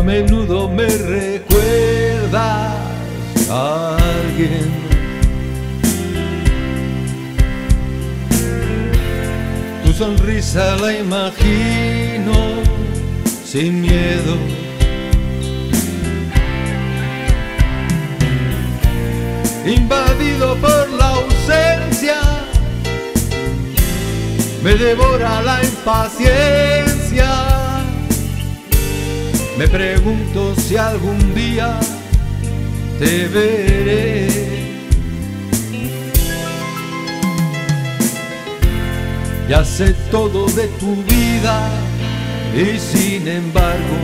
menudo me recuerdas a alguien. Tu sonrisa la imagino sin miedo. Invadido por la ausencia, me devora la impaciencia. Me pregunto si algún día te veré. Ya sé todo de tu vida y sin embargo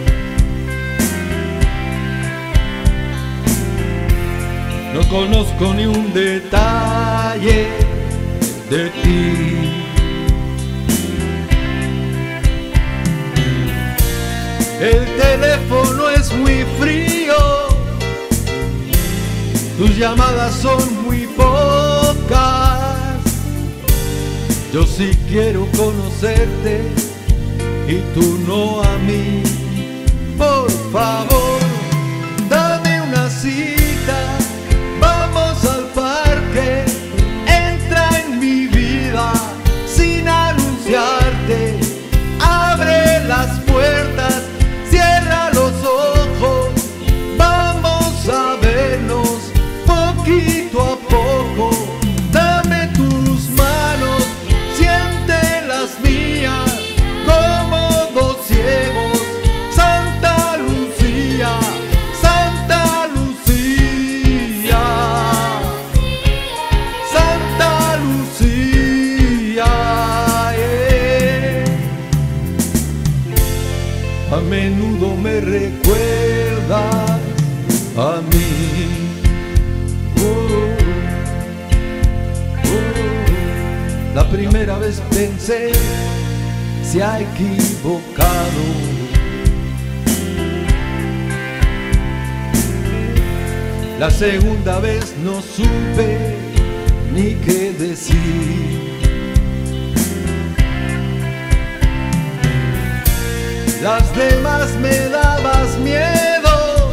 no conozco ni un detalle de ti. El teléfono es muy frío, tus llamadas son muy pocas. Yo sí quiero conocerte y tú no a mí. Por favor, dame una cita, vamos al parque, entra en mi vida sin anunciarte. Abre las puertas, cierra los ojos, vamos a vernos poquito a poco. Dame tus manos, siente las mías, como dos ciegos. Santa Lucía, Santa Lucía, Santa Lucía, A menudo me recuerdas a mí. La primera vez pensé, se ha equivocado. La segunda vez no supe ni qué decir. Las demás me dabas miedo,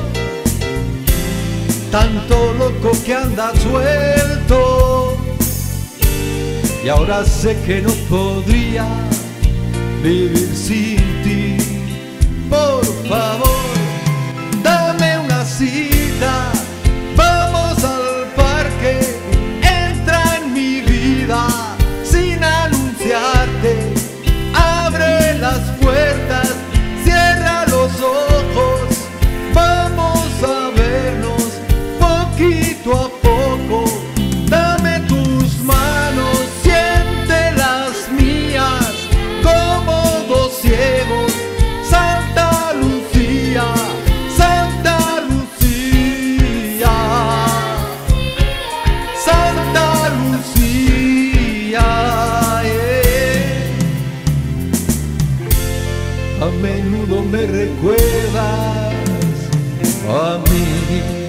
tanto loco que anda suelto. Y ahora sé que no podría vivir sin ti. Por favor, dame una cita, vamos al parque, entra en mi vida sin anunciarte. Abre las puertas, cierra los ojos, vamos a vernos poquito a poco. Dame tus manos, siente las mías, como dos ciegos. Santa Lucía, Santa Lucía, Santa Lucía, A menudo me recuerdas a mí.